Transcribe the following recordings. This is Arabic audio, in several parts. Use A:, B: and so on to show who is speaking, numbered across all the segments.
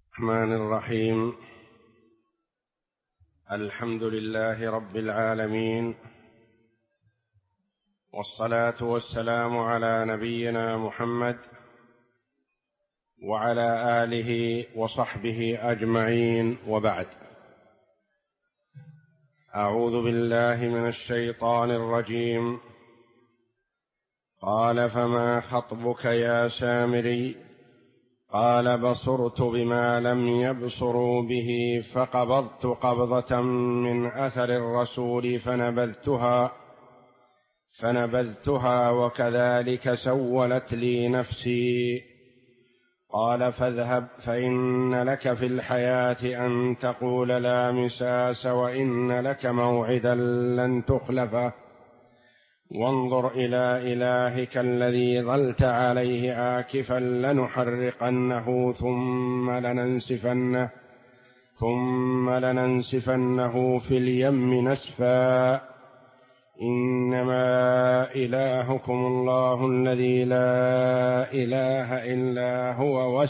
A: الرحمن الرحيم. الحمد لله رب العالمين، والصلاة والسلام على نبينا محمد وعلى آله وصحبه أجمعين، وبعد. أعوذ بالله من الشيطان الرجيم. قال: فما خطبك يا سامري؟ قال: بصرت بما لم يبصروا به، فقبضت قبضة من أثر الرسول فنبذتها وكذلك سولت لي نفسي. قال: فاذهب فإن لك في الحياة أن تقول لا مساس، وإن لك موعدا لن تخلفه، وانظر إلى إلهك الذي ظلت عليه عاكفا لنحرقنه ثم لننسفنه في اليم نسفا. إنما إلهكم الله الذي لا إله إلا هو،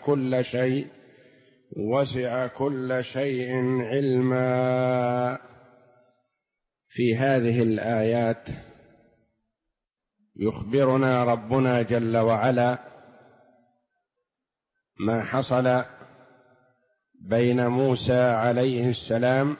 A: وسع كل شيء علما. في هذه الآيات يخبرنا ربنا جل وعلا ما حصل بين موسى عليه السلام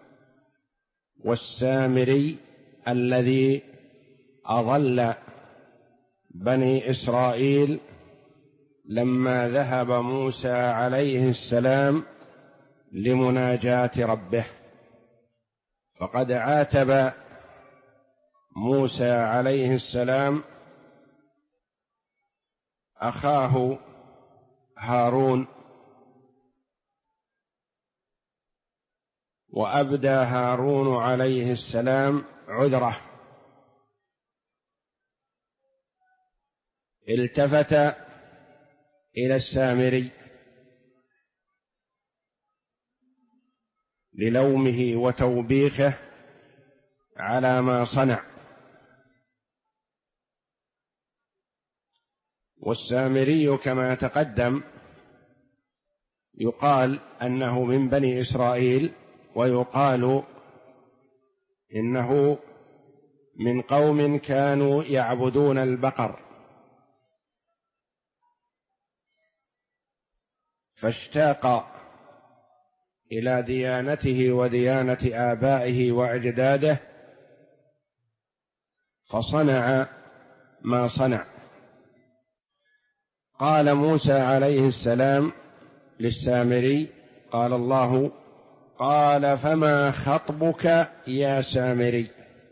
A: والسامري الذي أضل بني إسرائيل لما ذهب موسى عليه السلام لمناجاة ربه. فقد عاتب موسى عليه السلام أخاه هارون، وأبدى هارون عليه السلام عذره، التفت إلى السامري للومه وتوبيخه على ما صنع. والسامري كما تقدم يقال أنه من بني إسرائيل، ويقال إنه من قوم كانوا يعبدون البقر، فاشتاق إلى ديانته وديانة آبائه وأجداده، فصنع ما صنع. قال موسى عليه السلام للسامري، قال الله: قال: فما خطبك يا سامري؟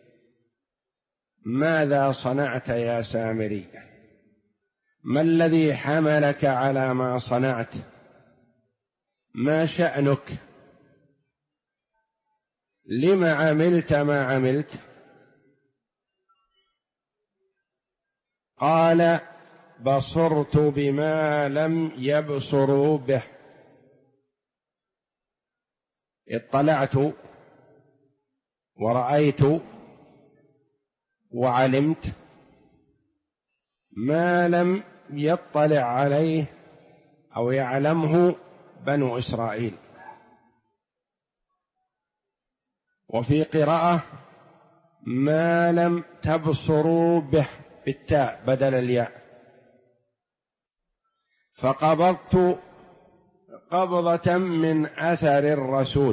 A: ماذا صنعت يا سامري؟ ما الذي حملك على ما صنعت؟ ما شأنك؟ لم عملت ما عملت؟ قال: بصرت بما لم يبصروا به. اطلعت ورأيت وعلمت ما لم يطلع عليه أو يعلمه بنو إسرائيل. وفي قراءة: ما لم تبصروا به، بالتاء بدل الياء. فقبضت قبضة من أثر الرسول.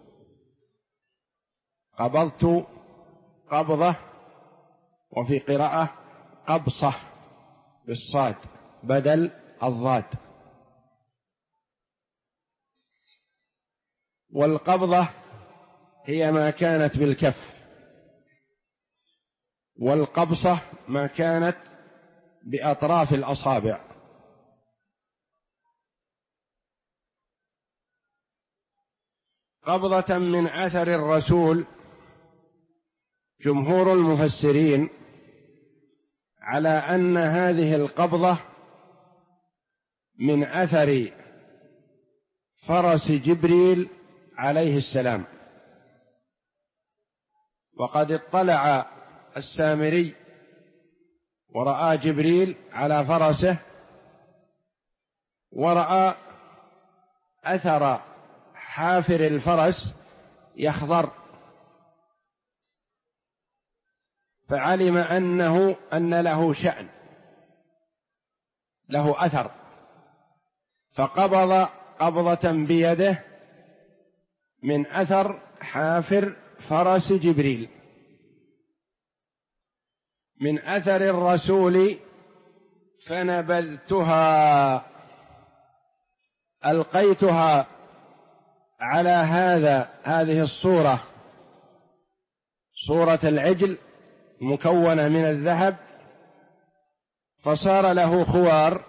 A: قبضت قبضة، وفي قراءة قبصة بالصاد بدل الضاد. والقبضة هي ما كانت بالكف، والقبصة ما كانت بأطراف الأصابع. قبضة من أثر الرسول، جمهور المفسرين على أن هذه القبضة من أثر فرس جبريل عليه السلام. وقد اطلع السامري ورأى جبريل على فرسه، ورأى أثر حافر الفرس يخضر، فعلم أن له شأن، له أثر، فقبض قبضة بيده من أثر حافر فرس جبريل، من أثر الرسول، فنبذتها، ألقيتها على هذه الصورة، صورة العجل مكونة من الذهب، فصار له خوار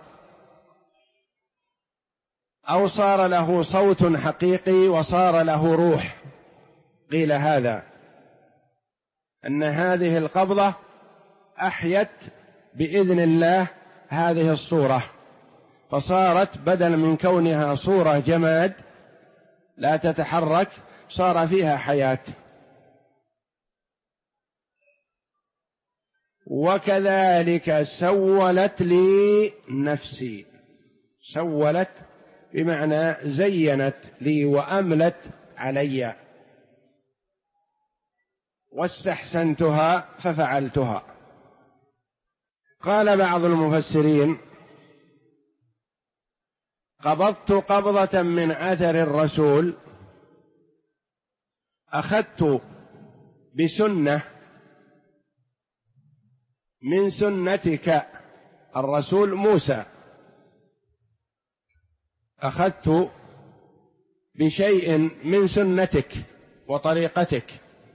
A: أو صار له صوت حقيقي وصار له روح. قيل هذا أن هذه القبضة أحيت بإذن الله هذه الصورة، فصارت بدل من كونها صورة جماد لا تتحرك صار فيها حياة. وكذلك سولت لي نفسي، سولت بمعنى زينت لي وأملت علي، واستحسنتها ففعلتها. قال بعض المفسرين: قبضت قبضة من أثر الرسول، أخذت بسنة من سنتك الرسول موسى، أخذت بشيء من سنتك وطريقتك،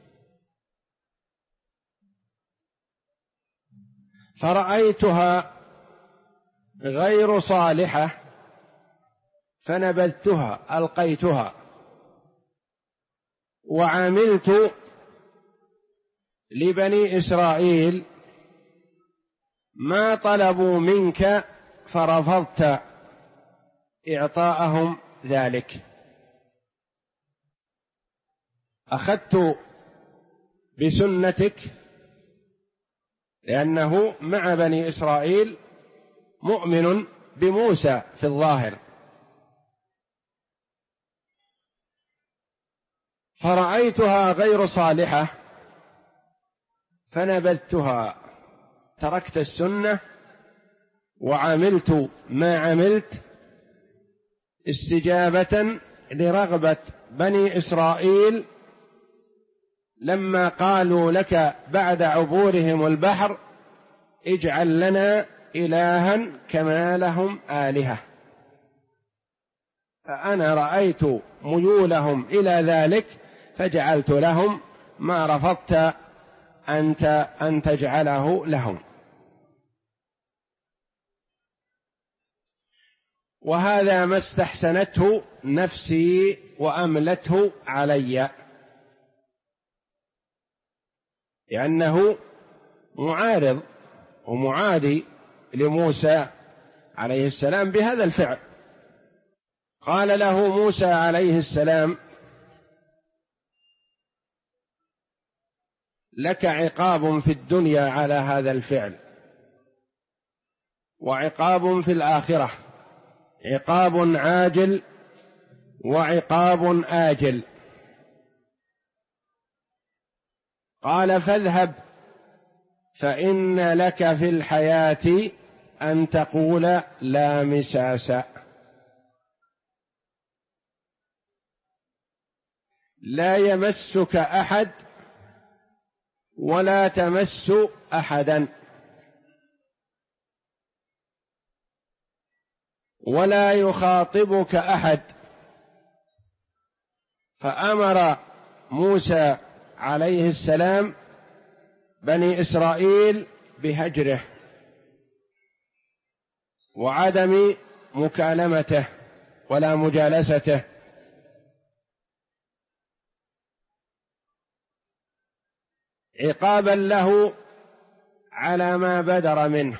A: فرأيتها غير صالحة فنبذتها، ألقيتها، وعملت لبني إسرائيل ما طلبوا منك فرفضت إعطاءهم ذلك. أخذت بسنتك لأنه مع بني إسرائيل مؤمن بموسى في الظاهر، فرأيتها غير صالحة فنبذتها، تركت السنة وعملت ما عملت استجابة لرغبة بني إسرائيل لما قالوا لك بعد عبورهم البحر: اجعل لنا إلها كما لهم آلهة. فأنا رأيت ميولهم إلى ذلك فجعلت لهم ما رفضت أنت أن تجعله لهم. وهذا ما استحسنته نفسي وأملته علي، لأنه معارض ومعادي لموسى عليه السلام بهذا الفعل. قال له موسى عليه السلام: لك عقاب في الدنيا على هذا الفعل، وعقاب في الآخرة، عقاب عاجل وعقاب آجل. قال: فاذهب فإن لك في الحياة أن تقول لا مساس، لا يمسك أحد ولا تمس أحدا، ولا يخاطبك أحد. فأمر موسى عليه السلام بني إسرائيل بهجره وعدم مكالمته ولا مجالسته، عقابا له على ما بدر منه.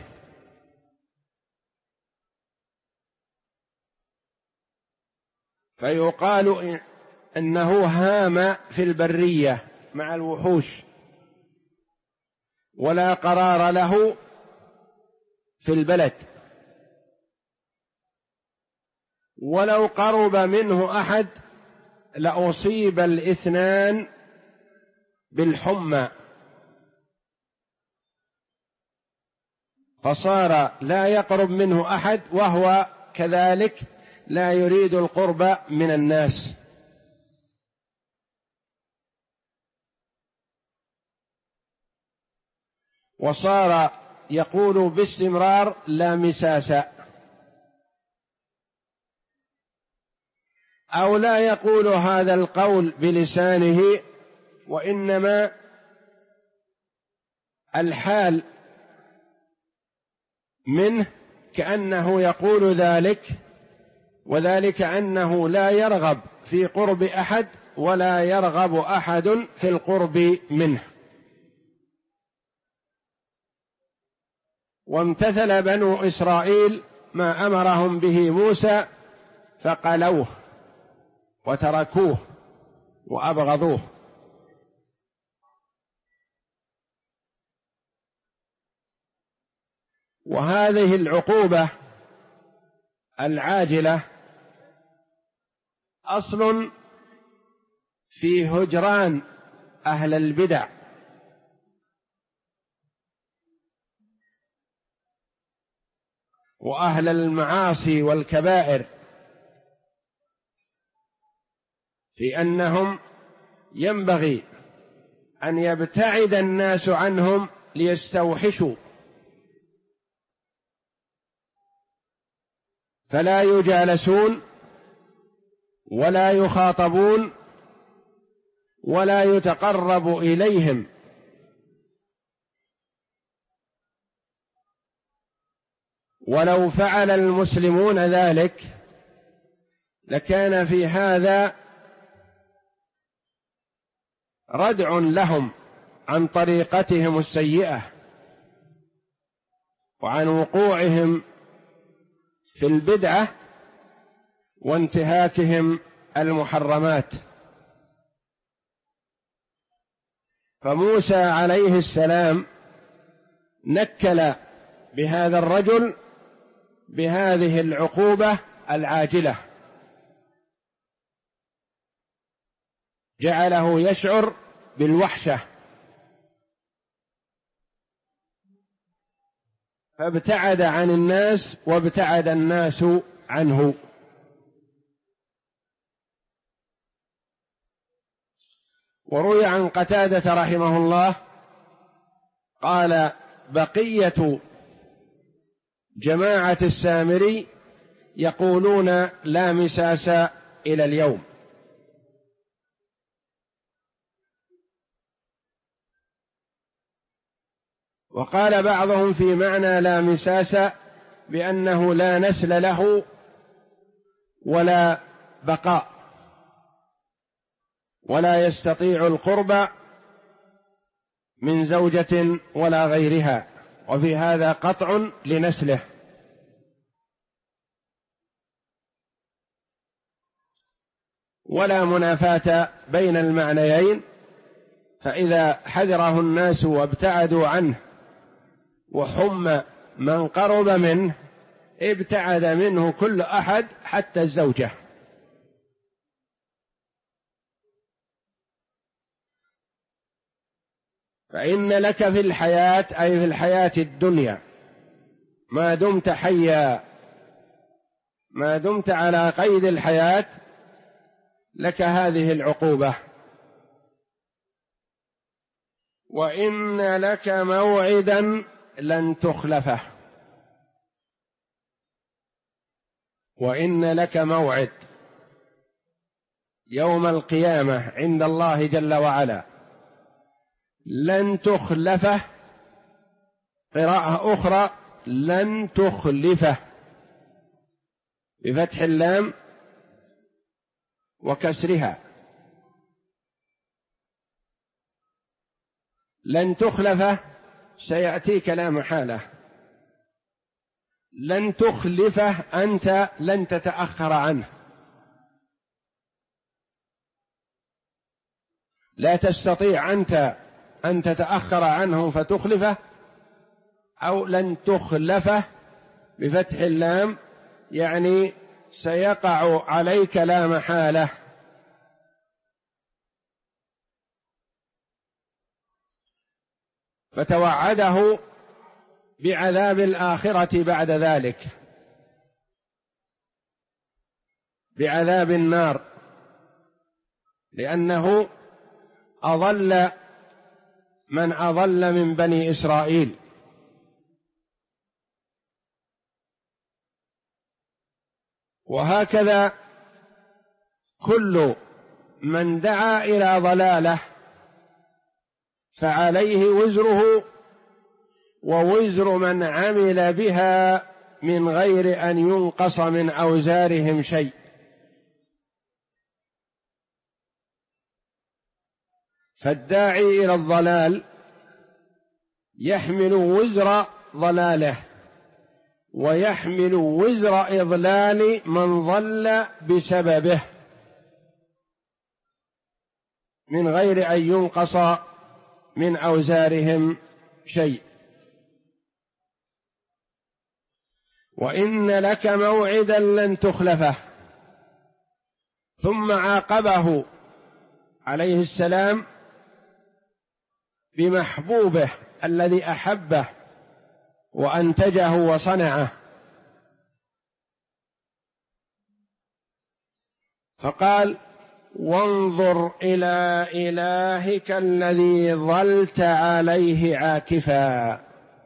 A: فيقال إنه هام في البرية مع الوحوش، ولا قرار له في البلد، ولو قرب منه أحد لأصيب الاثنان بالحمى، فصار لا يقرب منه أحد وهو كذلك لا يريد القرب من الناس. وصار يقول باستمرار لا مساس، أو لا يقول هذا القول بلسانه، وإنما الحال منه كأنه يقول ذلك، وذلك أنه لا يرغب في قرب أحد ولا يرغب أحد في القرب منه. وامتثل بنو إسرائيل ما أمرهم به موسى فقلوه وتركوه وأبغضوه. وهذه العقوبة العاجلة أصل في هجران أهل البدع، وأهل المعاصي والكبائر، في أنهم ينبغي أن يبتعد الناس عنهم ليستوحشوا، فلا يجالسون ولا يخاطبون ولا يتقرب إليهم. ولو فعل المسلمون ذلك لكان في هذا ردع لهم عن طريقتهم السيئة وعن وقوعهم في البدعة وانتهاكهم المحرمات. فموسى عليه السلام نكل بهذا الرجل بهذه العقوبة العاجلة، جعله يشعر بالوحشة، فابتعد عن الناس وابتعد الناس عنه. وروي عن قتادة رحمه الله قال: بقية جماعة السامري يقولون لا مساس إلى اليوم. وقال بعضهم في معنى لا مساس بأنه لا نسل له ولا بقاء، ولا يستطيع القرب من زوجة ولا غيرها، وفي هذا قطع لنسله. ولا منافاة بين المعنيين، فإذا حذره الناس وابتعدوا عنه وحم من قرب منه ابتعد منه كل أحد حتى الزوجة. فإن لك في الحياة، أي في الحياة الدنيا، ما دمت حيا، ما دمت على قيد الحياة، لك هذه العقوبة. وإن لك موعدا لن تخلفه، وإن لك موعد يوم القيامة عند الله جل وعلا لن تخلفه. قراءة أخرى لن تخلفه بفتح اللام وكسرها. لن تخلفه سيأتيك لا محالة، لن تخلفه أنت لن تتأخر عنه، لا تستطيع أنت أن تتأخر عنه فتخلفه، أو لن تخلفه بفتح اللام يعني سيقع عليك لا محالة. فتوعده بعذاب الآخرة بعد ذلك، بعذاب النار، لأنه أضل من أضل من بني إسرائيل. وهكذا كل من دعا إلى ضلاله فعليه وزره ووزر من عمل بها من غير أن ينقص من أوزارهم شيء. فالداعي إلى الضلال يحمل وزر ضلاله ويحمل وزر إضلال من ضل بسببه من غير أن ينقص من أوزارهم شيء. وإن لك موعدا لن تخلفه. ثم عاقبه عليه السلام بمحبوبه الذي أحبه وأنتجه وصنعه، فقال: وانظر إلى إلهك الذي ظلت عليه عاكفا.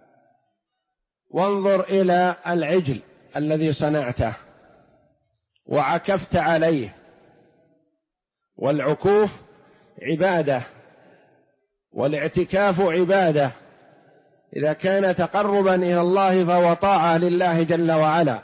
A: وانظر إلى العجل الذي صنعته وعكفت عليه، والعكوف عبادة والاعتكاف عبادة، إذا كان تقربا إلى الله فهو طاعة لله جل وعلا،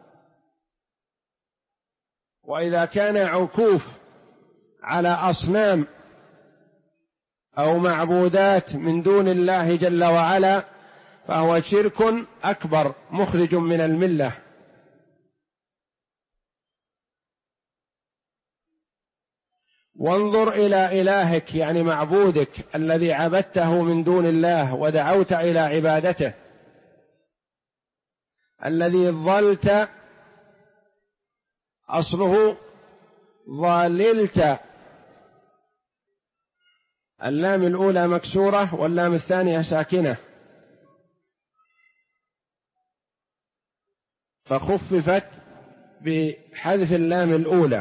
A: وإذا كان عكوف على أصنام أو معبودات من دون الله جل وعلا فهو شرك أكبر مخرج من الملة. وانظر إلى إلهك يعني معبودك الذي عبدته من دون الله ودعوت إلى عبادته، الذي ظلت، أصله ظللت، اللام الأولى مكسورة واللام الثانية ساكنة فخففت بحذف اللام الأولى.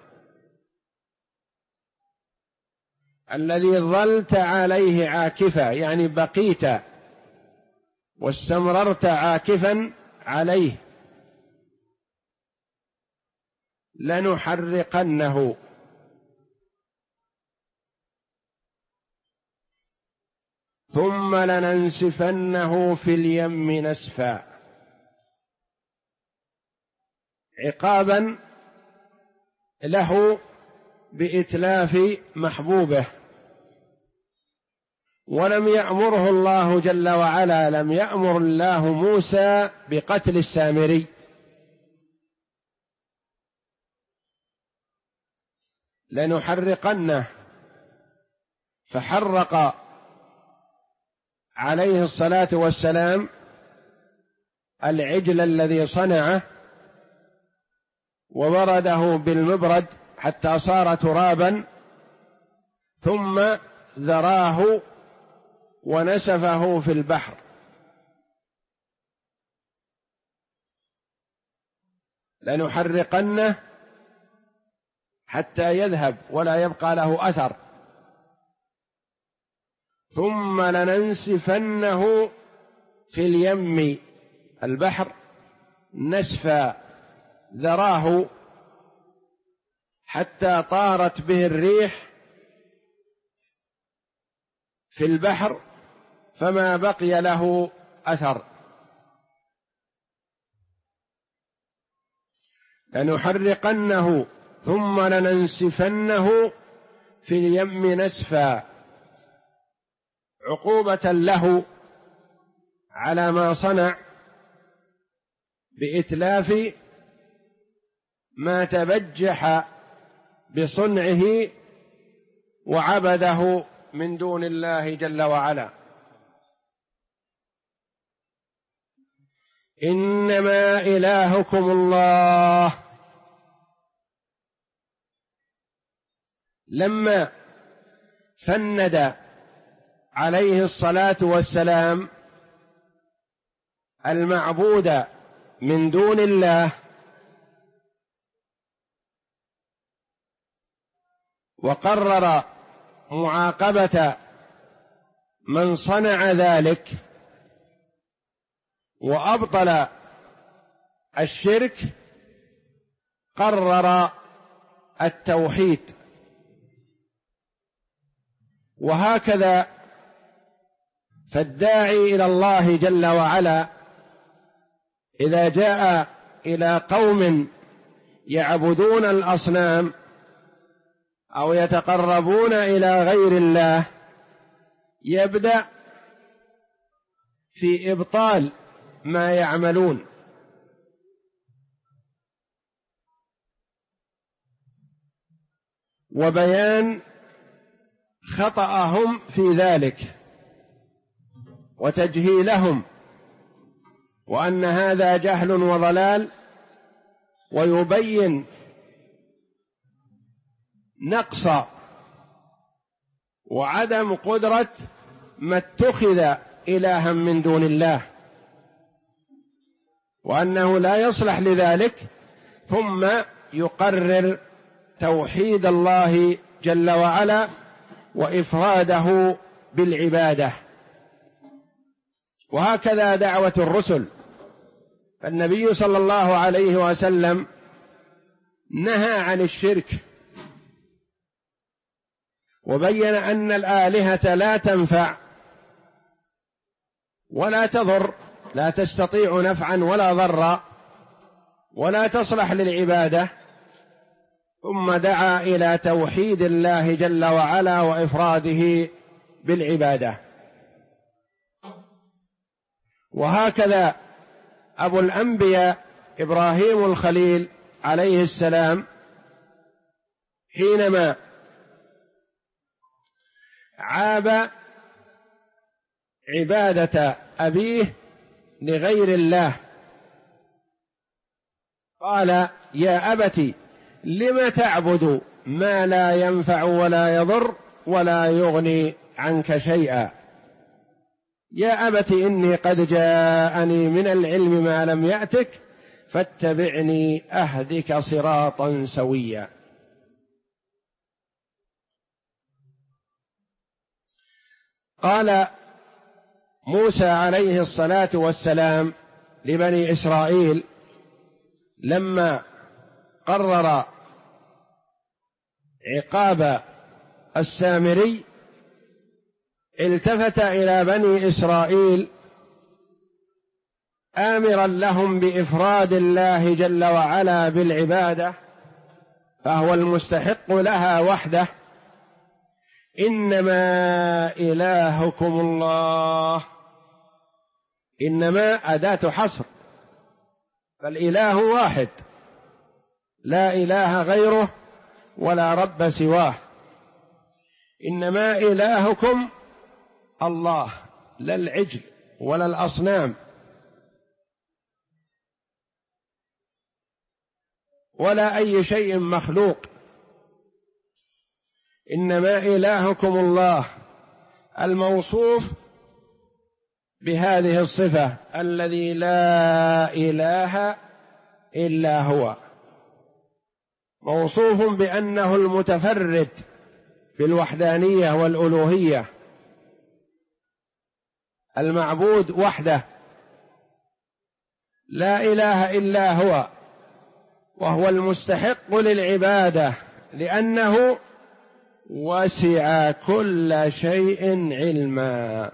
A: الذي ظلت عليه عاكفا يعني بقيت واستمررت عاكفا عليه. لنحرقنه ثم لننسفنه في اليم نسفا، عقابا له بإتلاف محبوبه. ولم يأمره الله جل وعلا، لم يأمر الله موسى بقتل السامري، لنحرقنه، فحرق عليه الصلاة والسلام العجل الذي صنعه وبرده بالمبرد حتى صار ترابا، ثم ذراه ونسفه في البحر. لنحرقنه حتى يذهب ولا يبقى له أثر، ثم لننسفنه في اليم البحر نسفا، ذراه حتى طارت به الريح في البحر فما بقي له أثر. لنحرقنه ثم لننسفنه في اليم نسفا، عقوبة له على ما صنع بإتلاف ما تبجح بصنعه وعبده من دون الله جل وعلا. إنما إلهكم الله لما فند عليه الصلاة والسلام المعبود من دون الله وقرر معاقبة من صنع ذلك وأبطل الشرك، قرر التوحيد. وهكذا فالداعي إلى الله جل وعلا إذا جاء إلى قوم يعبدون الأصنام أو يتقربون إلى غير الله يبدأ في إبطال ما يعملون، وبيان خطأهم في ذلك وتجهيلهم، وأن هذا جهل وضلال، ويبين نقص وعدم قدرة ما اتخذ إلها من دون الله، وأنه لا يصلح لذلك، ثم يقرر توحيد الله جل وعلا وإفراده بالعبادة. وهكذا دعوة الرسل، فالنبي صلى الله عليه وسلم نهى عن الشرك وبين أن الآلهة لا تنفع ولا تضر، لا تستطيع نفعا ولا ضرا ولا تصلح للعبادة، ثم دعا إلى توحيد الله جل وعلا وإفراده بالعبادة. وهكذا أبو الأنبياء إبراهيم الخليل عليه السلام حينما عاب عبادة أبيه لغير الله قال: يا أبت لم تعبد ما لا ينفع ولا يضر ولا يغني عنك شيئا، يا أبت إني قد جاءني من العلم ما لم يأتك فاتبعني أهدك صراطا سويا. قال موسى عليه الصلاة والسلام لبني إسرائيل لما قرر عقاب السامري، التفت إلى بني إسرائيل آمرا لهم بإفراد الله جل وعلا بالعبادة، فهو المستحق لها وحده. إنما إلهكم الله، إنما أداة حصر، فالإله واحد لا إله غيره ولا رب سواه. إنما إلهكم الله، لا العجل ولا الأصنام ولا أي شيء مخلوق، إنما إلهكم الله الموصوف بهذه الصفة الذي لا إله إلا هو، موصوف بأنه المتفرد بالوحدانية والألوهية، المعبود وحده لا إله إلا هو، وهو المستحق للعبادة لأنه وسع كل شيء علما.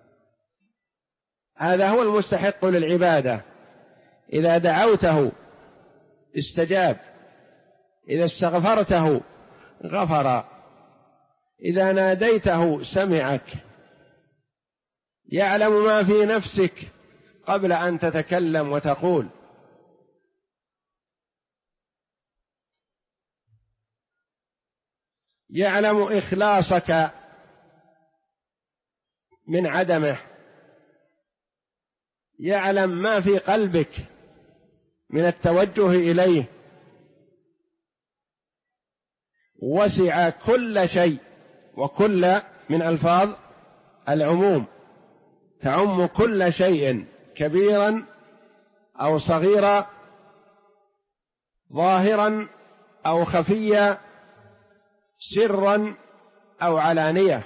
A: هذا هو المستحق للعبادة، إذا دعوته استجاب، إذا استغفرته غفر، إذا ناديته سمعك، يعلم ما في نفسك قبل أن تتكلم وتقول. يعلم إخلاصك من عدمه، يعلم ما في قلبك من التوجه إليه، وسع كل شيء، وكل من ألفاظ العموم تعم كل شيء كبيرا أو صغيرا، ظاهرا أو خفيا، سرا أو علانية.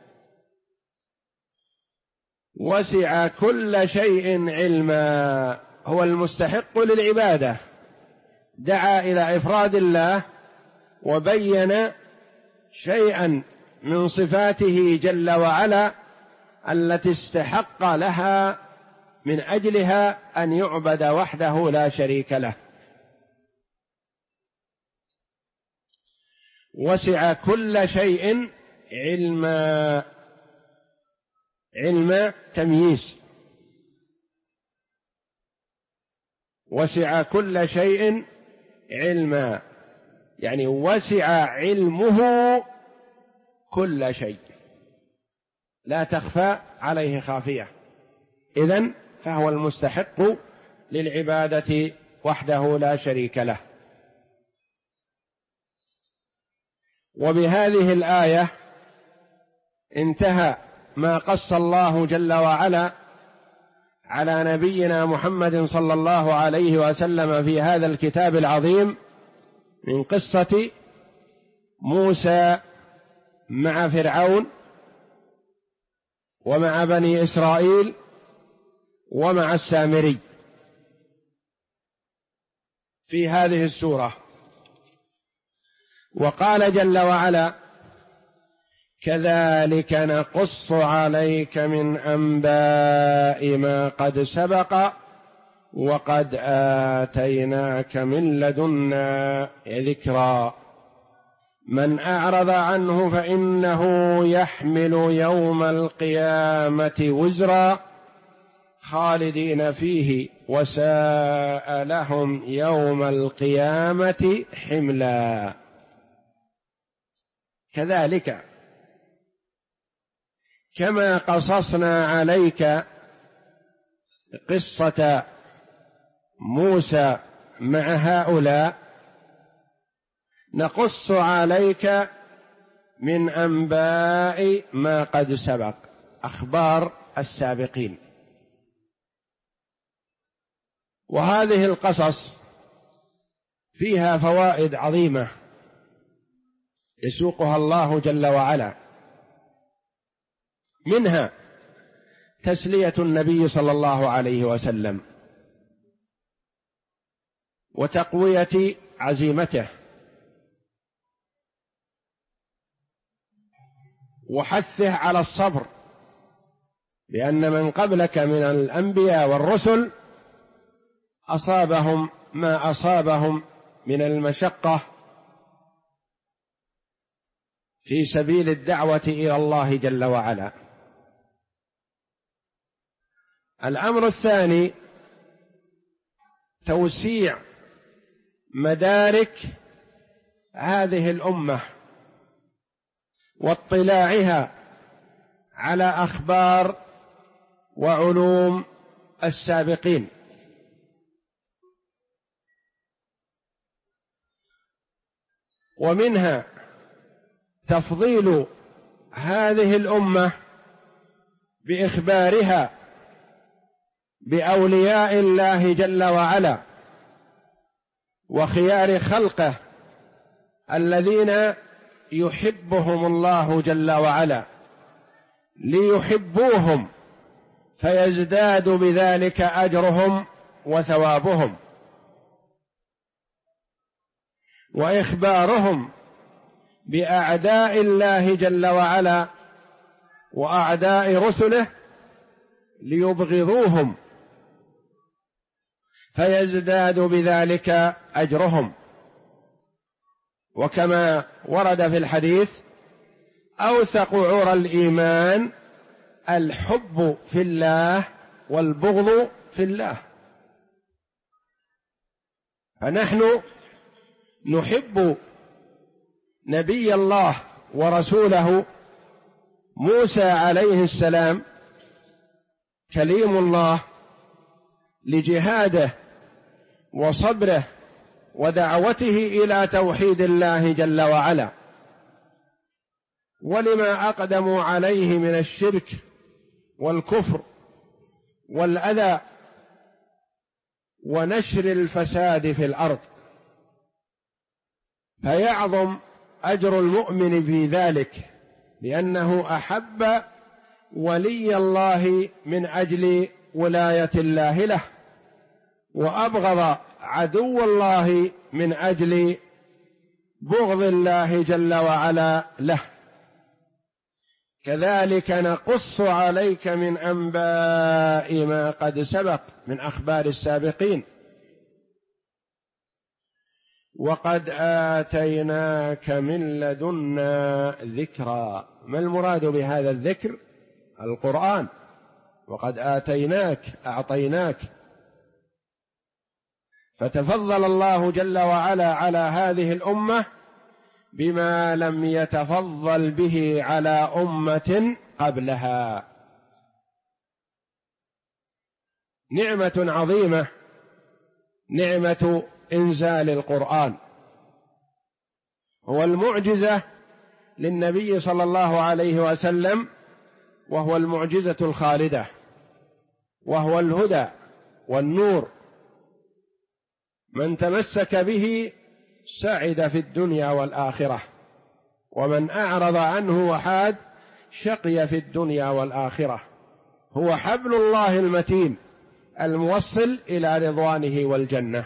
A: وسع كل شيء علما، هو المستحق للعبادة، دعا إلى إفراد الله وبين شيئا من صفاته جل وعلا التي استحق لها من أجلها أن يعبد وحده لا شريك له. وسع كل شيء علما، علم تمييز، وسع كل شيء علما يعني وسع علمه كل شيء، لا تخفى عليه خافية، إذن فهو المستحق للعبادة وحده لا شريك له. وبهذه الآية انتهى ما قص الله جل وعلا على نبينا محمد صلى الله عليه وسلم في هذا الكتاب العظيم من قصة موسى مع فرعون ومع بني إسرائيل ومع السامري في هذه السورة. وقال جل وعلا: كذلك نقص عليك من أنباء ما قد سبق وقد آتيناك من لدنا ذكرا من أعرض عنه فإنه يحمل يوم القيامة وزرا خالدين فيه وساء لهم يوم القيامة حملا. كذلك كما قصصنا عليك قصة موسى مع هؤلاء نقص عليك من أنباء ما قد سبق، أخبار السابقين. وهذه القصص فيها فوائد عظيمة يسوقها الله جل وعلا، منها تسلية النبي صلى الله عليه وسلم وتقوية عزيمته وحثه على الصبر، لأن من قبلك من الأنبياء والرسل أصابهم ما أصابهم من المشقة في سبيل الدعوة إلى الله جل وعلا. الأمر الثاني توسيع مدارك هذه الأمة واطلاعها على أخبار وعلوم السابقين، ومنها تفضيل هذه الأمة بإخبارها بأولياء الله جل وعلا وخيار خلقه الذين يحبهم الله جل وعلا ليحبوهم فيزداد بذلك أجرهم وثوابهم، وإخبارهم بأعداء الله جل وعلا وأعداء رسله ليبغضوهم فيزداد بذلك أجرهم. وكما ورد في الحديث: أوثق عرى الإيمان الحب في الله والبغض في الله. فنحن نحب نبي الله ورسوله موسى عليه السلام كليم الله لجهاده وصبره ودعوته إلى توحيد الله جل وعلا، ولما أقدموا عليه من الشرك والكفر والأذى ونشر الفساد في الأرض، فيعظم أجر المؤمن في ذلك، لأنه أحب ولي الله من أجل ولاية الله له، وأبغض عدو الله من أجل بغض الله جل وعلا له. كذلك نقص عليك من أنباء ما قد سبق من أخبار السابقين. وقد آتيناك من لدنا ذكرا. ما المراد بهذا الذكر؟ القرآن. وقد آتيناك، أعطيناك. فتفضل الله جل وعلا على هذه الأمة بما لم يتفضل به على أمة قبلها. نعمة عظيمة، نعمة إنزال القرآن. هو المعجزة للنبي صلى الله عليه وسلم، وهو المعجزة الخالدة، وهو الهدى والنور. من تمسك به سعد في الدنيا والآخرة، ومن أعرض عنه وحاد شقي في الدنيا والآخرة. هو حبل الله المتين الموصل إلى رضوانه والجنة.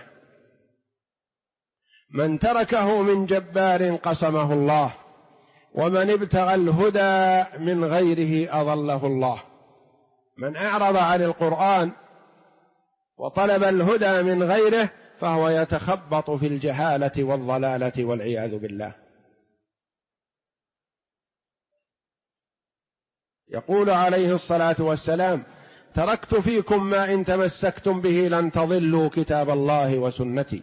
A: من تركه من جبار قصمه الله، ومن ابتغى الهدى من غيره أضله الله. من أعرض عن القرآن وطلب الهدى من غيره فهو يتخبط في الجهالة والضلالة والعياذ بالله. يقول عليه الصلاة والسلام: تركت فيكم ما إن تمسكتم به لن تضلوا كتاب الله وسنتي.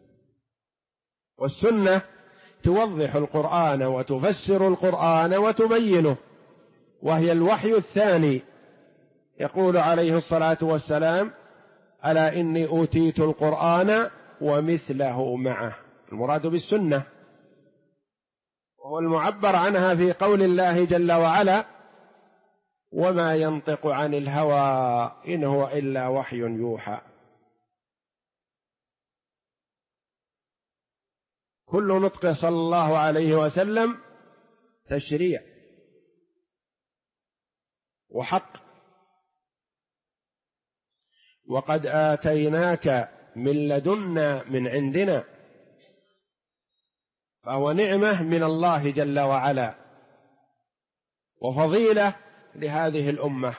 A: والسنة توضح القرآن وتفسر القرآن وتبينه، وهي الوحي الثاني. يقول عليه الصلاة والسلام: ألا إني أوتيت القرآن ومثله معه. المراد بالسنة، وهو المعبر عنها في قول الله جل وعلا: وما ينطق عن الهوى إن هو إلا وحي يوحى. كل نطق صلى الله عليه وسلم تشريع وحق. وقد آتيناك من لدنا، من عندنا، فهو نعمة من الله جل وعلا وفضيلة لهذه الأمة.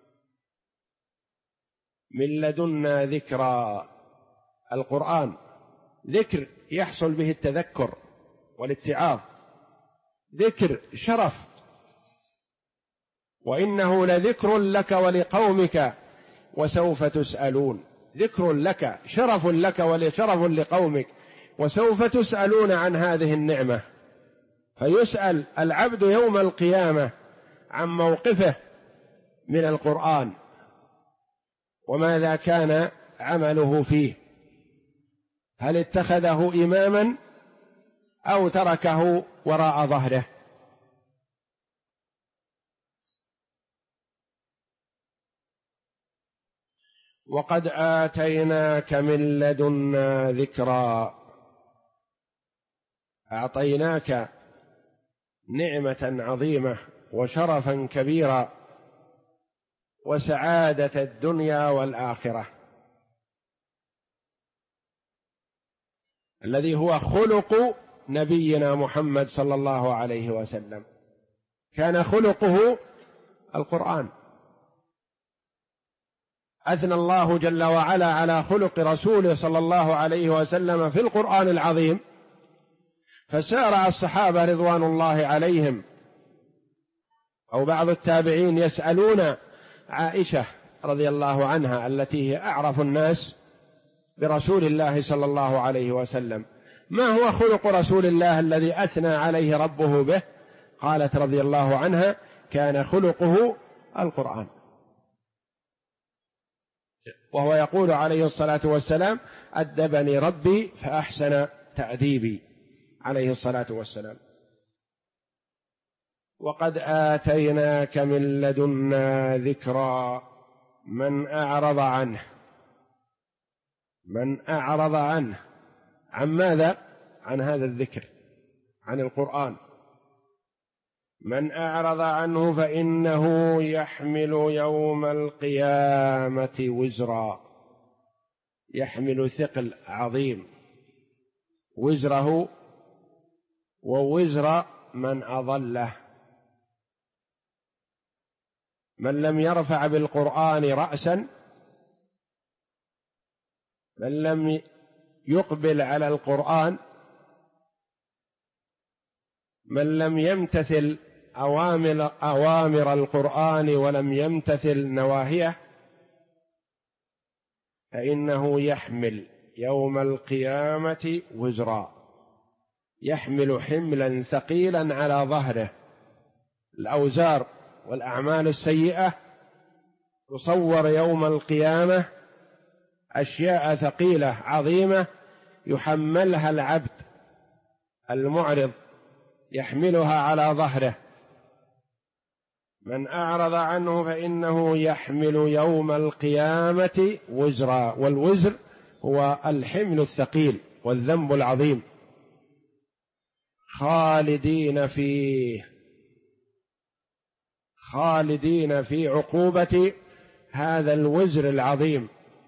A: من لدنا ذكرى. القرآن ذكر يحصل به التذكر والاتعاظ، ذكر شرف، وإنه لذكر لك ولقومك وسوف تسألون. ذكر لك، شرف لك ولشرف لقومك، وسوف تسألون عن هذه النعمة. فيسأل العبد يوم القيامة عن موقفه من القرآن وماذا كان عمله فيه، هل اتخذه إماما أو تركه وراء ظهره. وقد آتيناك من لدنا ذكرا. أعطيناك نعمة عظيمة وشرفا كبيرا وسعادة الدنيا والآخرة، الذي هو خلق نبينا محمد صلى الله عليه وسلم. كان خلقه القرآن. أثنى الله جل وعلا على خلق رسوله صلى الله عليه وسلم في القرآن العظيم، فسارع الصحابة رضوان الله عليهم أو بعض التابعين يسألون عائشة رضي الله عنها التي هي أعرف الناس برسول الله صلى الله عليه وسلم: ما هو خلق رسول الله الذي أثنى عليه ربه به؟ قالت رضي الله عنها: كان خلقه القرآن. وهو يقول عليه الصلاة والسلام: أدبني ربي فأحسن تأديبي، عليه الصلاة والسلام. وقد آتيناك من لدنا ذكرا من أعرض عنه. من أعرض عنه، عن ماذا؟ عن هذا الذكر، عن القرآن. من أعرض عنه فإنه يحمل يوم القيامة وزرا، يحمل ثقل عظيم، وزره ووزر من أضله. من لم يرفع بالقرآن رأسا، من لم يقبل على القرآن، من لم يمتثل أوامر القرآن ولم يمتثل نواهيه، فإنه يحمل يوم القيامة وزرا، يحمل حملا ثقيلا على ظهره. الأوزار والأعمال السيئة تصور يوم القيامة أشياء ثقيلة عظيمة يحملها العبد المعرض، يحملها على ظهره. من أعرض عنه فإنه يحمل يوم القيامة وزرا، والوزر هو الحمل الثقيل والذنب العظيم. خالدين فيه، خالدين في عقوبة هذا الوزر العظيم.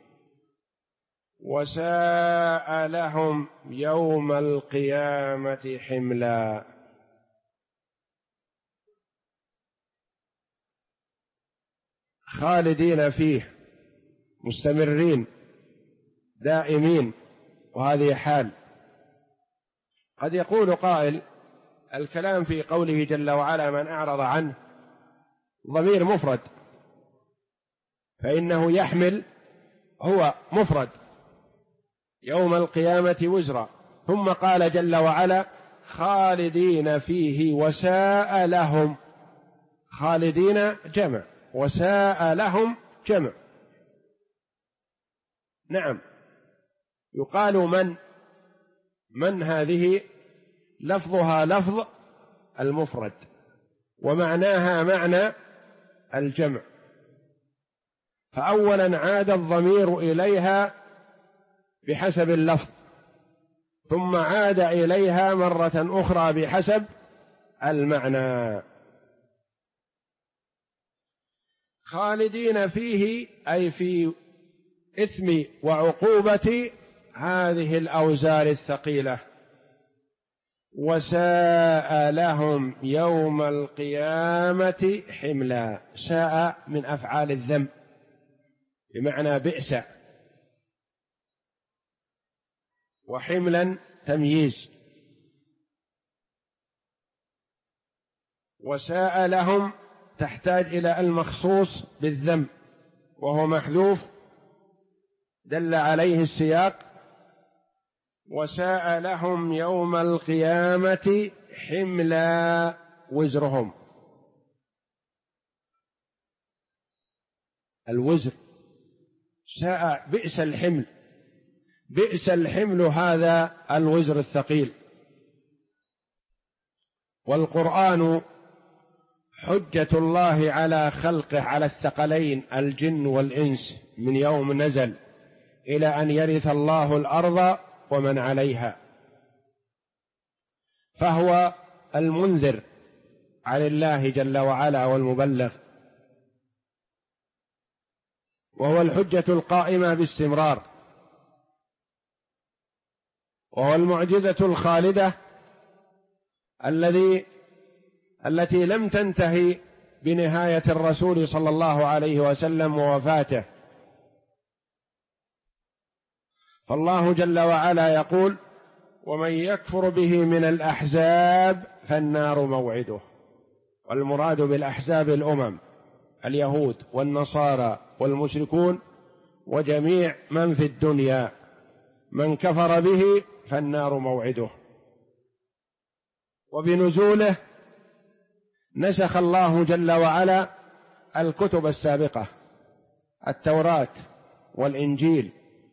A: وساء لهم يوم القيامة حملا. خالدين فيه، مستمرين دائمين، وهذه حال. قد يقول قائل: الكلام في قوله جل وعلا من أعرض عنه ضمير مفرد، فإنه يحمل، هو مفرد، يوم القيامة وزرا، ثم قال جل وعلا خالدين فيه وساء لهم. خالدين جمع، وساء لهم جمع. نعم، يقال من هذه لفظها لفظ المفرد، ومعناها معنى الجمع. فأولا عاد الضمير إليها بحسب اللفظ، ثم عاد إليها مرة أخرى بحسب المعنى. خالدين فيه أي في إثم وعقوبة هذه الأوزار الثقيلة. وساء لهم يوم القيامة حملا. ساء من أفعال الذم بمعنى بئس، وحملا تمييز. وساء لهم تحتاج إلى المخصوص بالذم، وهو محذوف دل عليه السياق. وساء لهم يوم القيامة حملا وزرهم. الوزر ساء، بئس الحمل، بئس الحمل هذا الوزر الثقيل. والقرآن حجة الله على خلقه على الثقلين الجن والإنس من يوم نزل إلى أن يرث الله الأرض ومن عليها، فهو المنذر عن الله جل وعلا والمبلغ، وهو الحجة القائمة باستمرار، وهو المعجزة الخالدة التي لم تنتهي بنهاية الرسول صلى الله عليه وسلم ووفاته. فالله جل وعلا يقول ومن يكفر به من الأحزاب فالنار موعده. والمراد بالأحزاب الأمم، اليهود والنصارى والمشركون وجميع من في الدنيا، من كفر به فالنار موعده. وبنزوله نسخ الله جل وعلا الكتب السابقة، التوراة والإنجيل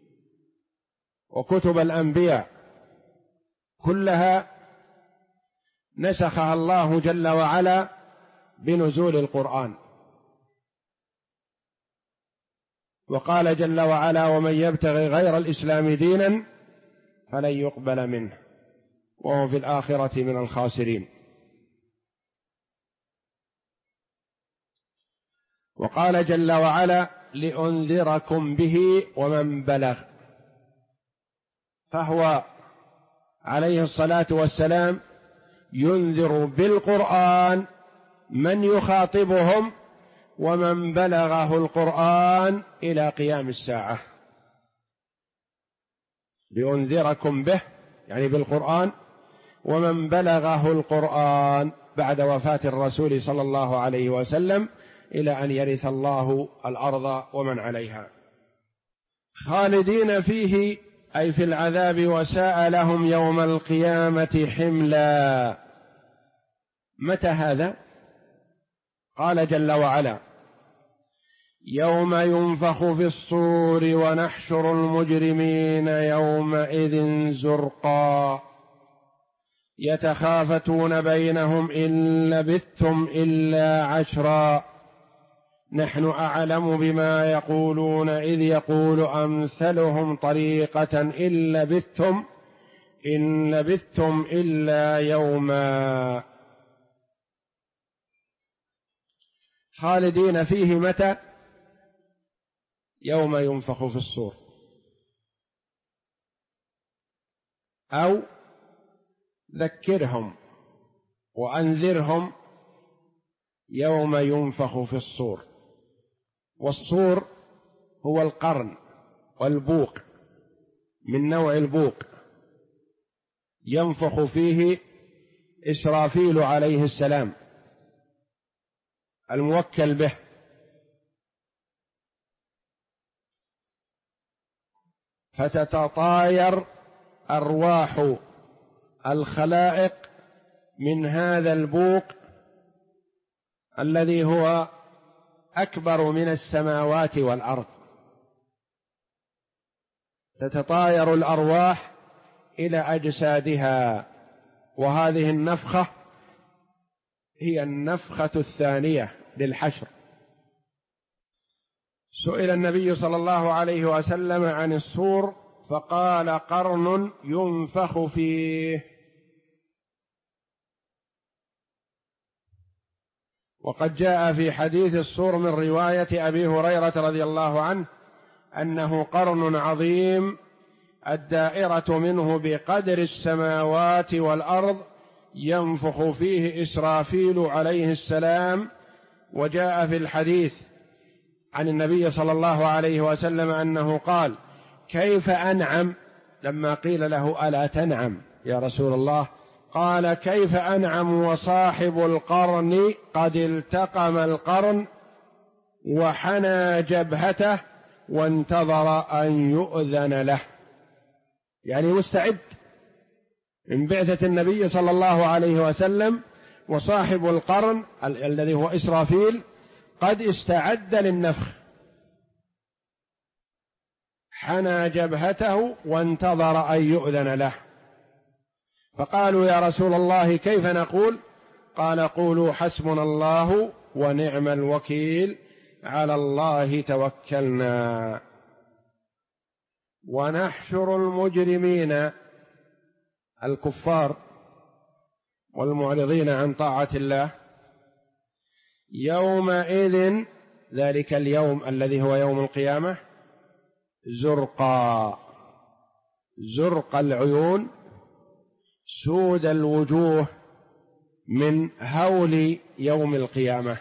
A: وكتب الأنبياء، كلها نسخها الله جل وعلا بنزول القرآن. وقال جل وعلا: ومن يبتغي غير الإسلام دينا فلن يقبل منه وهو في الآخرة من الخاسرين. وقال جل وعلا: لأنذركم به ومن بلغ. فهو عليه الصلاة والسلام ينذر بالقرآن من يخاطبهم ومن بلغه القرآن إلى قيام الساعة. لأنذركم به يعني بالقرآن، ومن بلغه القرآن بعد وفاة الرسول صلى الله عليه وسلم إلى أن يرث الله الأرض ومن عليها. خالدين فيه أي في العذاب، وساء لهم يوم القيامة حملا. متى هذا؟ قال جل وعلا: يوم ينفخ في الصور ونحشر المجرمين يومئذ زرقا يتخافتون بينهم إن لبثتم إلا عشرا نحن أعلم بما يقولون إذ يقول أمثلهم طريقة إن لبثتم إلا يوما. خالدين فيه متى؟ يوم ينفخ في الصور، أو ذكرهم وأنذرهم يوم ينفخ في الصور. والصور هو القرن والبوق من نوع البوق، ينفخ فيه إسرافيل عليه السلام الموكل به، فتتطاير أرواح الخلائق من هذا البوق الذي هو أكبر من السماوات والأرض. تتطاير الأرواح إلى أجسادها، وهذه النفخة هي النفخة الثانية للحشر. سئل النبي صلى الله عليه وسلم عن الصور فقال: قرن ينفخ فيه. وقد جاء في حديث الصور من رواية أبي هريرة رضي الله عنه أنه قرن عظيم الدائرة منه بقدر السماوات والأرض ينفخ فيه إسرافيل عليه السلام. وجاء في الحديث عن النبي صلى الله عليه وسلم أنه قال: كيف أنعم؟ لما قيل له: ألا تنعم يا رسول الله؟ قال: كيف أنعم وصاحب القرن قد التقم القرن وحنى جبهته وانتظر أن يؤذن له. يعني مستعد من بعثة النبي صلى الله عليه وسلم، وصاحب القرن الذي هو إسرافيل قد استعد للنفخ، حنى جبهته وانتظر أن يؤذن له. فقالوا: يا رسول الله كيف نقول؟ قال: قولوا حسبنا الله ونعم الوكيل، على الله توكلنا. ونحشر المجرمين الكفار والمعرضين عن طاعة الله يومئذ، ذلك اليوم الذي هو يوم القيامة، زرقا، زرق العيون، سود الوجوه من هول يوم القيامة.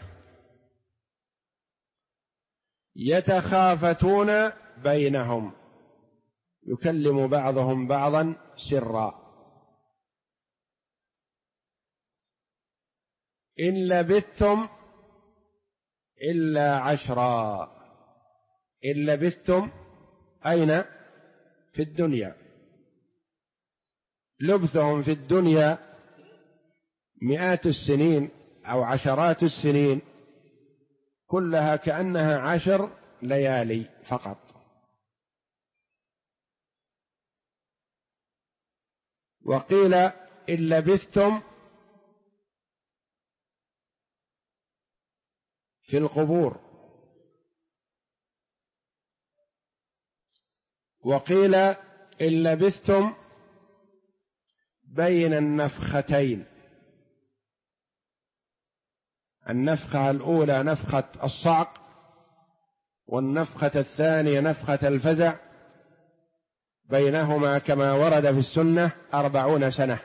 A: يتخافتون بينهم، يكلم بعضهم بعضا سرا. إن لبثتم إلا عشرا. إن لبثتم أين؟ في الدنيا. لبثهم في الدنيا مئات السنين أو عشرات السنين، كلها كأنها 10 ليالي فقط. وقيل إن لبثتم في القبور. وقيل إن لبثتم بين النفختين، النفخة الأولى نفخة الصعق، والنفخة الثانية نفخة الفزع، بينهما كما ورد في السنة 40 سنة.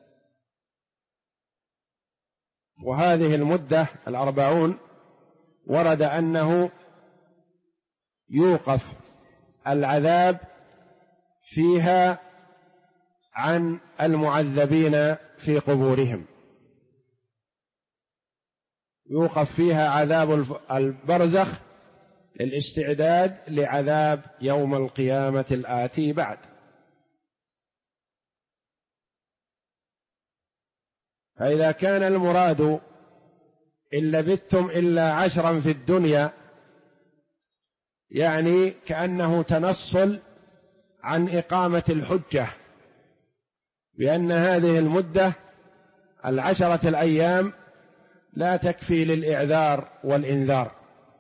A: وهذه المدة 40 ورد أنه يوقف العذاب فيها عن المعذبين في قبورهم، يوقف فيها عذاب البرزخ للاستعداد لعذاب يوم القيامة الآتي بعد. فإذا كان المراد إن لبثتم إلا 10 في الدنيا، يعني كأنه تنصل عن إقامة الحجة بأن هذه المدة 10 الأيام لا تكفي للإعذار والإنذار.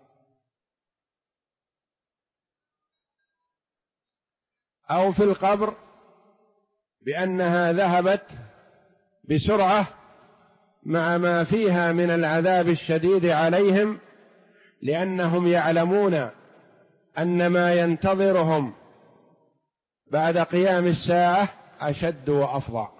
A: أو في القبر بأنها ذهبت بسرعة مع ما فيها من العذاب الشديد عليهم، لأنهم يعلمون أن ما ينتظرهم بعد قيام الساعة أشد وأفظع.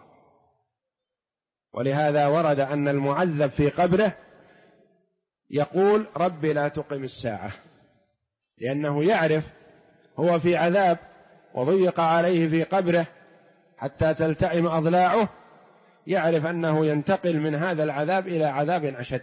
A: ولهذا ورد أن المعذب في قبره يقول رب لا تقم الساعة، لأنه يعرف هو في عذاب وضيق عليه في قبره حتى تلتئم أضلاعه، يعرف أنه ينتقل من هذا العذاب إلى عذاب أشد.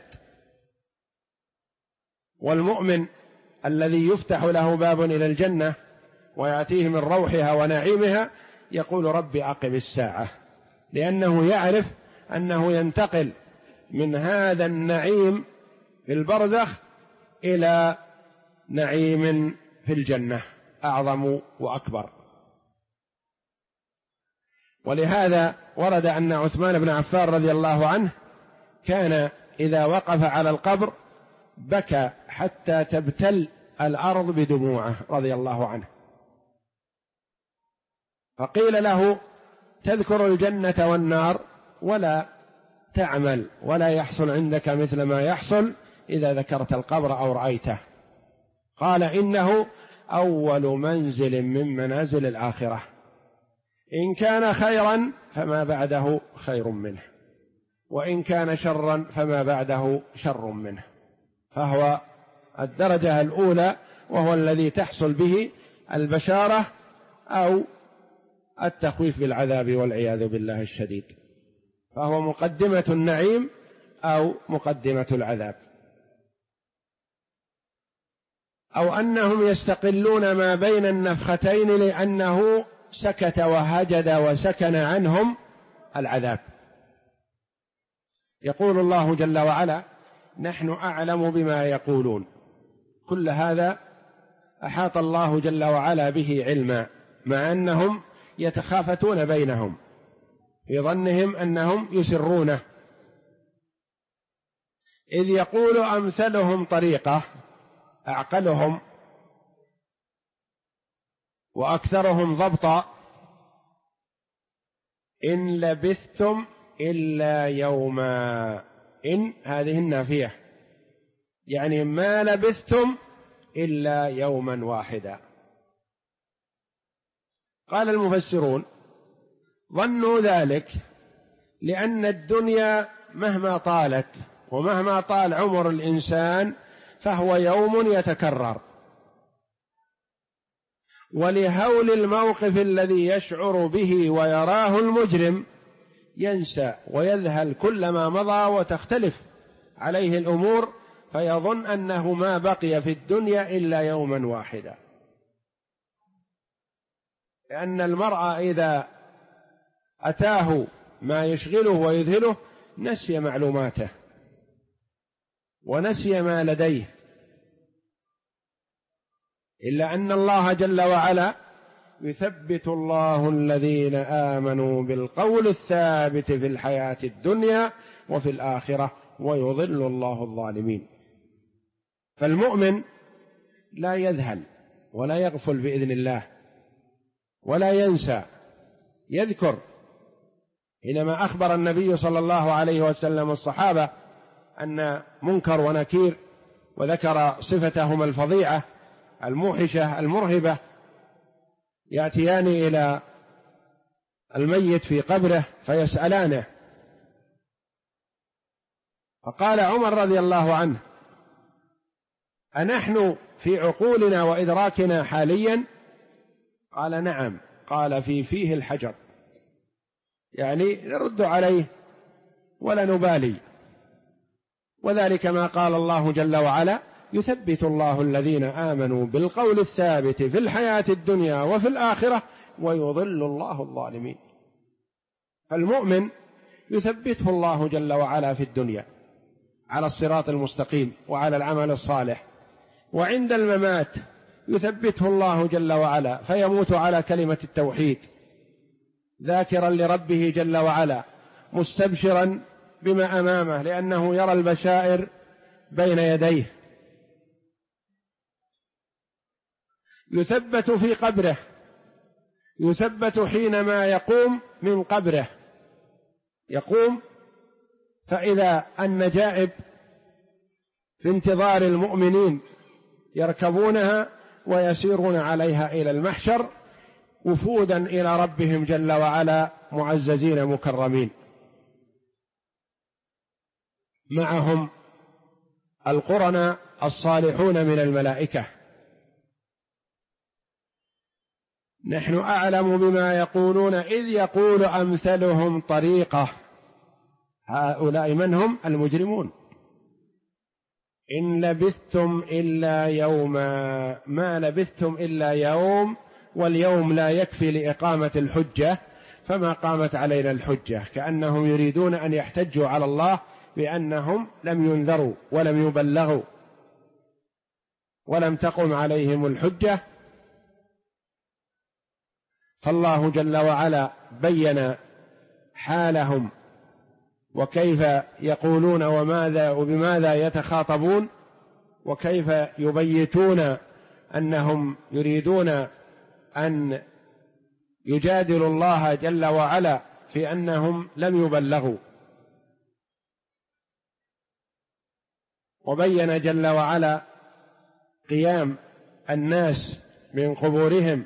A: والمؤمن الذي يفتح له باب إلى الجنة ويأتيه من روحها ونعيمها يقول رب أقم الساعة، لأنه يعرف أنه ينتقل من هذا النعيم في البرزخ إلى نعيم في الجنة أعظم وأكبر. ولهذا ورد أن عثمان بن عفان رضي الله عنه كان إذا وقف على القبر بكى حتى تبتل الأرض بدموعه رضي الله عنه. فقيل له تذكر الجنة والنار ولا تعمل ولا يحصل عندك مثل ما يحصل إذا ذكرت القبر أو رأيته؟ قال إنه أول منزل من منازل الآخرة، إن كان خيرا فما بعده خير منه، وإن كان شرا فما بعده شر منه. فهو الدرجة الأولى، وهو الذي تحصل به البشارة أو التخويف بالعذاب والعياذ بالله الشديد، فهو مقدمة النعيم أو مقدمة العذاب. أو أنهم يستقلون ما بين النفختين لأنه سكت وهجد وسكن عنهم العذاب. يقول الله جل وعلا نحن أعلم بما يقولون، كل هذا أحاط الله جل وعلا به علما، مع أنهم يتخافتون بينهم في ظنهم أنهم يسرونه. إذ يقول أمثلهم طريقة، أعقلهم وأكثرهم ضبطا، إن لبثتم إلا يوما. إن هذه النافية، يعني ما لبثتم إلا يوما واحدا. قال المفسرون ظنوا ذلك لأن الدنيا مهما طالت ومهما طال عمر الإنسان فهو يوم يتكرر، ولهول الموقف الذي يشعر به ويراه المجرم ينسى ويذهل كل ما مضى وتختلف عليه الأمور، فيظن أنه ما بقي في الدنيا إلا يوما واحدا. لأن المرء إذا أتاه ما يشغله ويذهله نسي معلوماته ونسي ما لديه، إلا أن الله جل وعلا يثبت الله الذين آمنوا بالقول الثابت في الحياة الدنيا وفي الآخرة ويضل الله الظالمين. فالمؤمن لا يذهل ولا يغفل بإذن الله ولا ينسى، يذكر. حينما أخبر النبي صلى الله عليه وسلم الصحابة أن منكر ونكير وذكر صفتهما الفظيعة الموحشة المرهبة يأتيان إلى الميت في قبره فيسألانه، فقال عمر رضي الله عنه: أنحن في عقولنا وإدراكنا حاليا؟ قال: نعم. قال: فيه الحجر، يعني نرد عليه ولا نبالي. وذلك ما قال الله جل وعلا: يثبت الله الذين آمنوا بالقول الثابت في الحياة الدنيا وفي الآخرة ويضل الله الظالمين. فالمؤمن يثبته الله جل وعلا في الدنيا على الصراط المستقيم وعلى العمل الصالح، وعند الممات يثبته الله جل وعلا فيموت على كلمة التوحيد، ذاكرا لربه جل وعلا، مستبشرا بما أمامه لأنه يرى البشائر بين يديه. يثبت في قبره، يثبت حينما يقوم من قبره، يقوم فإذا النجائب في انتظار المؤمنين يركبونها ويسيرون عليها إلى المحشر وفودا إلى ربهم جل وعلا معززين مكرمين، معهم القرناء الصالحون من الملائكة. نحن أعلم بما يقولون إذ يقول أمثلهم طريقة. هؤلاء من هم؟ المجرمون. إن لبثتم إلا يوما، ما لبثتم إلا يوم، واليوم لا يكفي لإقامة الحجة، فما قامت علينا الحجة. كأنهم يريدون أن يحتجوا على الله بأنهم لم ينذروا ولم يبلغوا ولم تقم عليهم الحجة. فالله جل وعلا بين حالهم وكيف يقولون وماذا وبماذا يتخاطبون، وكيف يبيتون أنهم يريدون أن يجادلوا الله جل وعلا في أنهم لم يبلغوا. وبين جل وعلا قيام الناس من قبورهم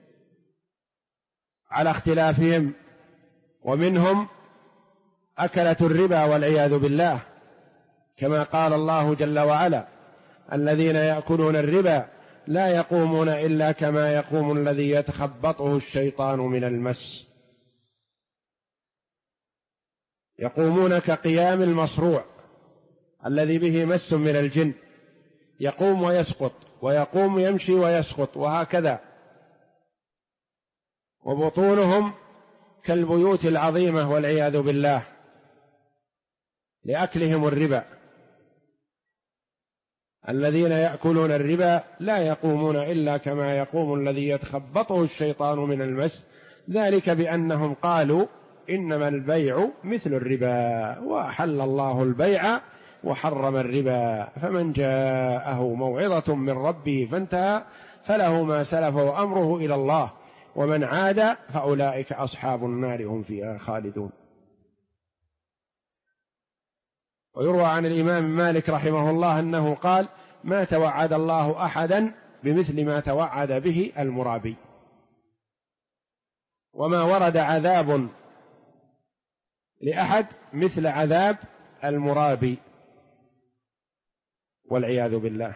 A: على اختلافهم، ومنهم أكلة الربا والعياذ بالله، كما قال الله جل وعلا: الذين يأكلون الربا لا يقومون إلا كما يقوم الذي يتخبطه الشيطان من المس. يقومون كقيام المصروع الذي به مس من الجن، يقوم ويسقط ويقوم يمشي ويسقط وهكذا. وبطونهم كالبيوت العظيمة والعياذ بالله لأكلهم الربا. الذين يأكلون الربا لا يقومون إلا كما يقوم الذي يتخبطه الشيطان من المس، ذلك بأنهم قالوا إنما البيع مثل الربا وأحل الله البيع وحرم الربا، فمن جاءه موعظة من ربه فانتهى فله ما سلف وأمره إلى الله ومن عاد فأولئك أصحاب النار هم فيها خالدون. ويروى عن الإمام مالك رحمه الله أنه قال: ما توعد الله أحدا بمثل ما توعد به المرابي، وما ورد عذاب لأحد مثل عذاب المرابي والعياذ بالله.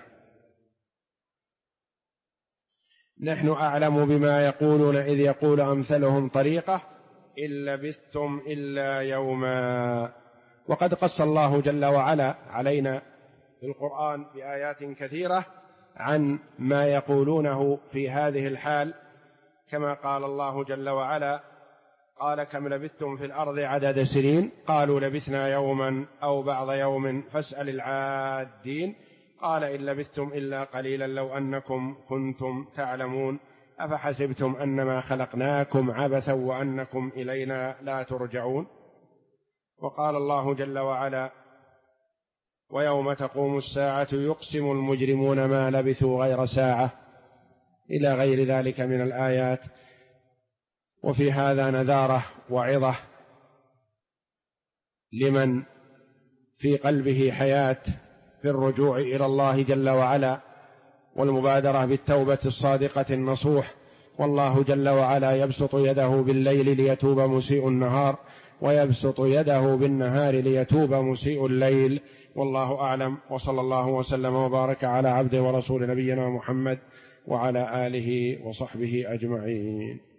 A: نحن أعلم بما يقولون إذ يقول أمثلهم طريقة إن لبثتم إلا يوما. وقد قص الله جل وعلا علينا في القرآن بآيات كثيرة عن ما يقولونه في هذه الحال، كما قال الله جل وعلا: قال كم لبثتم في الأرض عدد سنين قالوا لبثنا يوما أو بعض يوم فاسأل العادين قال إن لبثتم إلا قليلا لو أنكم كنتم تعلمون أفحسبتم أنما خلقناكم عبثا وأنكم إلينا لا ترجعون. وقال الله جل وعلا: ويوم تقوم الساعة يقسم المجرمون ما لبثوا غير ساعة، إلى غير ذلك من الآيات. وفي هذا نذارة وعظة لمن في قلبه حياة في الرجوع إلى الله جل وعلا، والمبادرة بالتوبة الصادقة النصوح. والله جل وعلا يبسط يده بالليل ليتوب مسيء النهار، ويبسط يده بالنهار ليتوب مسيء الليل. والله أعلم، وصلى الله وسلم وبارك على عبده ورسول نبينا محمد وعلى آله وصحبه أجمعين.